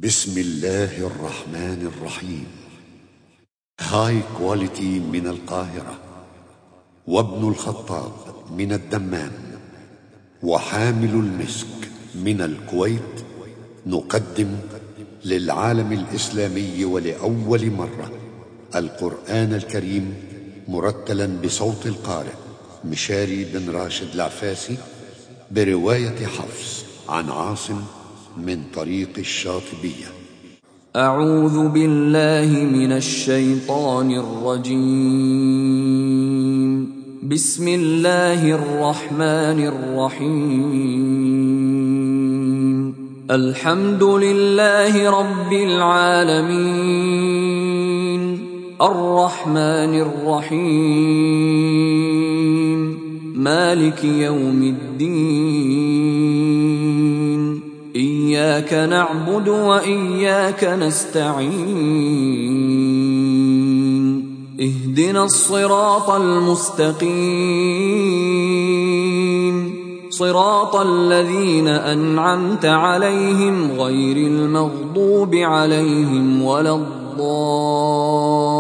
بسم الله الرحمن الرحيم. هاي كواليتي من القاهرة، وابن الخطاب من الدمام، وحامل المسك من الكويت، نقدم للعالم الإسلامي ولأول مرة القرآن الكريم مرتلا بصوت القارئ مشاري بن راشد العفاسي، برواية حفص عن عاصم من طريق الشاطبية. أعوذ بالله من الشيطان الرجيم. بسم الله الرحمن الرحيم. الحمد لله رب العالمين، الرحمن الرحيم، مالك يوم الدين، إياك نعبد وإياك نستعين، اهدنا الصراط المستقيم، صراط الذين أنعمت عليهم غير المغضوب عليهم ولا الضالين.